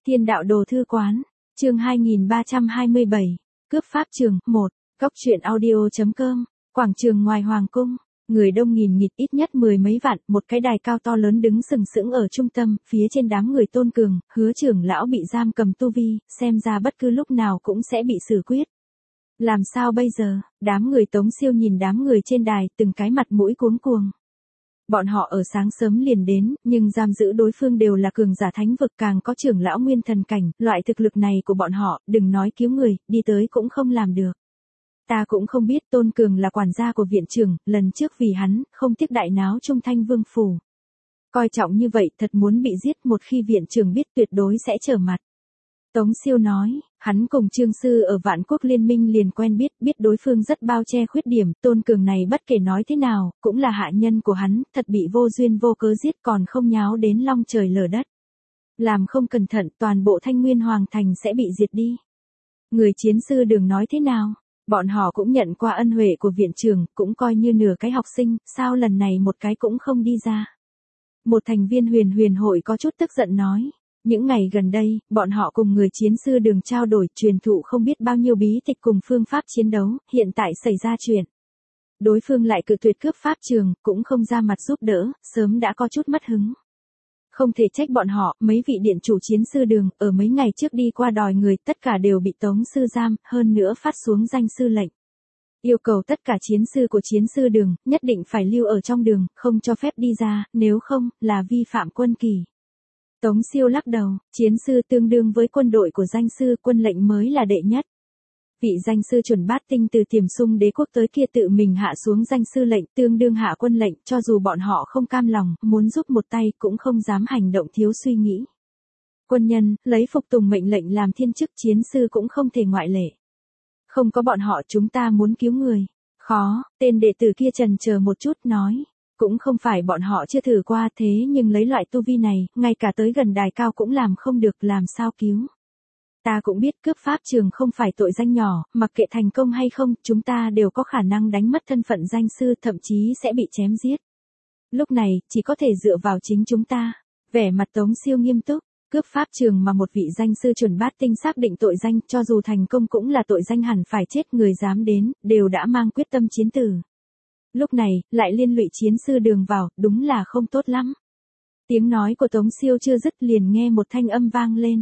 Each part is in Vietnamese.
Thiên đạo đồ thư quán, chương 2327, cướp pháp trường, 1, góc truyện audio.com, quảng trường ngoài Hoàng cung, người đông nghìn nghịt ít nhất mười mấy vạn, một cái đài cao to lớn đứng sừng sững ở trung tâm, phía trên đám người Tôn Cường, Hứa trưởng lão bị giam cầm tu vi, xem ra bất cứ lúc nào cũng sẽ bị xử quyết. Làm sao bây giờ, đám người Tống Siêu nhìn đám người trên đài, từng cái mặt mũi cuống cuồng. Bọn họ ở sáng sớm liền đến, nhưng giam giữ đối phương đều là cường giả thánh vực, càng có trưởng lão nguyên thần cảnh, loại thực lực này của bọn họ, đừng nói cứu người, đi tới cũng không làm được. Ta cũng không biết Tôn Cường là quản gia của viện trưởng, lần trước vì hắn, không tiếc đại náo Trung Thanh Vương phủ. Coi trọng như vậy, thật muốn bị giết, một khi viện trưởng biết tuyệt đối sẽ trở mặt. Tống Siêu nói, hắn cùng Trương Sư ở Vạn Quốc Liên minh liền quen biết đối phương rất bao che khuyết điểm, Tôn Cường này bất kể nói thế nào, cũng là hạ nhân của hắn, thật bị vô duyên vô cớ giết còn không nháo đến long trời lở đất. Làm không cẩn thận, toàn bộ Thanh Nguyên Hoàng Thành sẽ bị diệt đi. Người chiến sư Đường nói thế nào? Bọn họ cũng nhận qua ân huệ của viện trưởng, cũng coi như nửa cái học sinh, sao lần này một cái cũng không đi ra. Một thành viên huyền hội có chút tức giận nói. Những ngày gần đây, bọn họ cùng người chiến sư Đường trao đổi, truyền thụ không biết bao nhiêu bí tịch cùng phương pháp chiến đấu, hiện tại xảy ra chuyện. Đối phương lại cự tuyệt cướp pháp trường, cũng không ra mặt giúp đỡ, sớm đã có chút mất hứng. Không thể trách bọn họ, mấy vị điện chủ chiến sư Đường, ở mấy ngày trước đi qua đòi người, tất cả đều bị Tống sư giam, hơn nữa phát xuống danh sư lệnh. Yêu cầu tất cả chiến sư của chiến sư Đường, nhất định phải lưu ở trong đường, không cho phép đi ra, nếu không, là vi phạm quân kỷ. Tống Siêu lắc đầu, chiến sư tương đương với quân đội của danh sư, quân lệnh mới là đệ nhất. Vị danh sư chuẩn bát tinh từ Tiềm Sung Đế quốc tới kia tự mình hạ xuống danh sư lệnh, tương đương hạ quân lệnh, cho dù bọn họ không cam lòng, muốn giúp một tay cũng không dám hành động thiếu suy nghĩ. Quân nhân, lấy phục tùng mệnh lệnh làm thiên chức, chiến sư cũng không thể ngoại lệ. Không có bọn họ chúng ta muốn cứu người. Khó, tên đệ tử kia chần chờ một chút nói. Cũng không phải bọn họ chưa thử qua thế nhưng lấy loại tu vi này, ngay cả tới gần đài cao cũng làm không được, làm sao cứu. Ta cũng biết cướp pháp trường không phải tội danh nhỏ, mặc kệ thành công hay không, chúng ta đều có khả năng đánh mất thân phận danh sư, thậm chí sẽ bị chém giết. Lúc này, chỉ có thể dựa vào chính chúng ta. Vẻ mặt Tống Siêu nghiêm túc, cướp pháp trường mà một vị danh sư chuẩn bát tinh xác định tội danh, cho dù thành công cũng là tội danh hẳn phải chết, người dám đến, đều đã mang quyết tâm chiến tử. Lúc này, lại liên lụy chiến sư Đường vào, đúng là không tốt lắm. Tiếng nói của Tống Siêu chưa dứt liền nghe một thanh âm vang lên.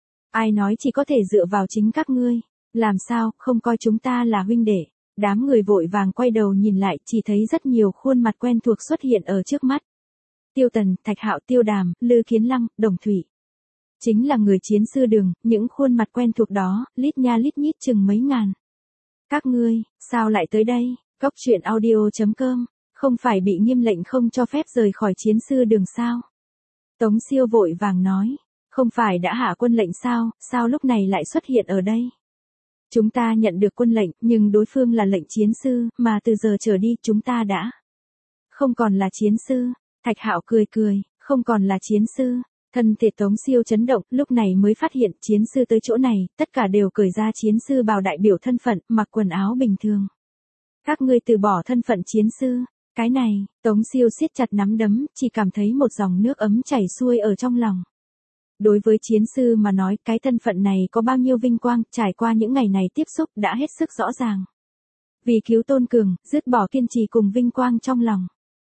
Ai nói chỉ có thể dựa vào chính các ngươi, làm sao, không coi chúng ta là huynh đệ. Đám người vội vàng quay đầu nhìn lại, chỉ thấy rất nhiều khuôn mặt quen thuộc xuất hiện ở trước mắt. Tiêu Tần, Thạch Hạo, Tiêu Đàm, Lư Kiến Lăng, Đồng Thủy. Chính là người chiến sư Đường, những khuôn mặt quen thuộc đó, lít nha lít nhít chừng mấy ngàn. Các ngươi, sao lại tới đây? Góc truyện audio.com, không phải bị nghiêm lệnh không cho phép rời khỏi chiến sư Đường sao? Tống Siêu vội vàng nói, không phải đã hạ quân lệnh sao lúc này lại xuất hiện ở đây? Chúng ta nhận được quân lệnh, nhưng đối phương là lệnh chiến sư, mà từ giờ trở đi chúng ta đã không còn là chiến sư. Thạch Hạo cười, không còn là chiến sư. Thân thể Tống Siêu chấn động, lúc này mới phát hiện chiến sư tới chỗ này, tất cả đều cởi ra chiến sư bào đại biểu thân phận, mặc quần áo bình thường. Các ngươi từ bỏ thân phận chiến sư, cái này, Tống Siêu siết chặt nắm đấm, chỉ cảm thấy một dòng nước ấm chảy xuôi ở trong lòng. Đối với chiến sư mà nói, cái thân phận này có bao nhiêu vinh quang, trải qua những ngày này tiếp xúc đã hết sức rõ ràng. Vì cứu Tôn Cường, dứt bỏ kiên trì cùng vinh quang trong lòng.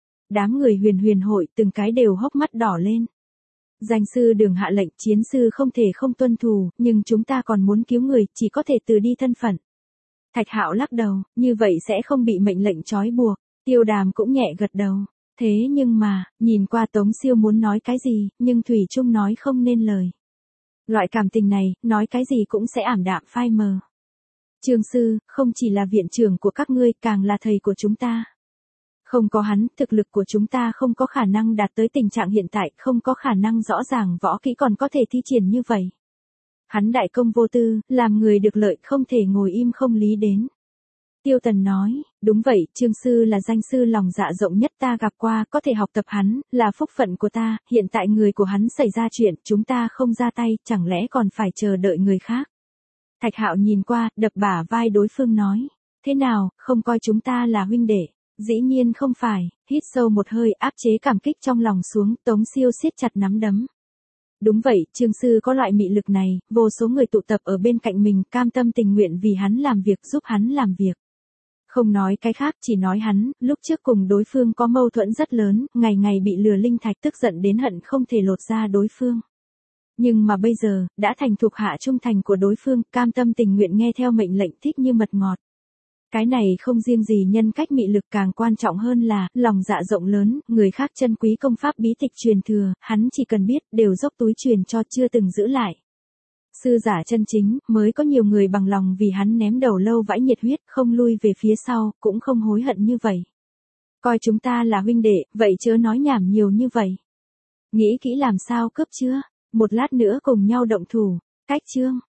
Đám người huyền hội từng cái đều hốc mắt đỏ lên. Danh sư Đường hạ lệnh, chiến sư không thể không tuân thủ, nhưng chúng ta còn muốn cứu người, chỉ có thể từ đi thân phận. Thạch Hạo lắc đầu, như vậy sẽ không bị mệnh lệnh trói buộc. Tiêu Đàm cũng nhẹ gật đầu. Thế nhưng mà, nhìn qua Tống Siêu muốn nói cái gì, nhưng thủy chung nói không nên lời. Loại cảm tình này, nói cái gì cũng sẽ ảm đạm phai mờ. Trương sư, không chỉ là viện trưởng của các ngươi, càng là thầy của chúng ta. Không có hắn, thực lực của chúng ta không có khả năng đạt tới tình trạng hiện tại, không có khả năng rõ ràng võ kỹ còn có thể thi triển như vậy. Hắn đại công vô tư, làm người được lợi, không thể ngồi im không lý đến. Tiêu Tần nói, đúng vậy, Trương sư là danh sư lòng dạ rộng nhất ta gặp qua, có thể học tập hắn, là phúc phận của ta, hiện tại người của hắn xảy ra chuyện, chúng ta không ra tay, chẳng lẽ còn phải chờ đợi người khác. Thạch Hạo nhìn qua, đập bả vai đối phương nói, thế nào, không coi chúng ta là huynh đệ. Dĩ nhiên không phải, hít sâu một hơi, áp chế cảm kích trong lòng xuống, Tống Siêu siết chặt nắm đấm. Đúng vậy, Trương Sư có loại mị lực này, vô số người tụ tập ở bên cạnh mình, cam tâm tình nguyện vì hắn làm việc, giúp hắn làm việc. Không nói cái khác, chỉ nói hắn, lúc trước cùng đối phương có mâu thuẫn rất lớn, ngày ngày bị lừa linh thạch tức giận đến hận không thể lột ra đối phương. Nhưng mà bây giờ, đã thành thuộc hạ trung thành của đối phương, cam tâm tình nguyện nghe theo mệnh lệnh thích như mật ngọt. Cái này không riêng gì nhân cách mị lực, càng quan trọng hơn là, lòng dạ rộng lớn, người khác chân quý công pháp bí tịch truyền thừa, hắn chỉ cần biết, đều dốc túi truyền cho, chưa từng giữ lại. Sư giả chân chính, mới có nhiều người bằng lòng vì hắn ném đầu lâu vãi nhiệt huyết, không lui về phía sau, cũng không hối hận như vậy. Coi chúng ta là huynh đệ, vậy chớ nói nhảm nhiều như vậy. Nghĩ kỹ làm sao cướp chưa? Một lát nữa cùng nhau động thủ. Cách chương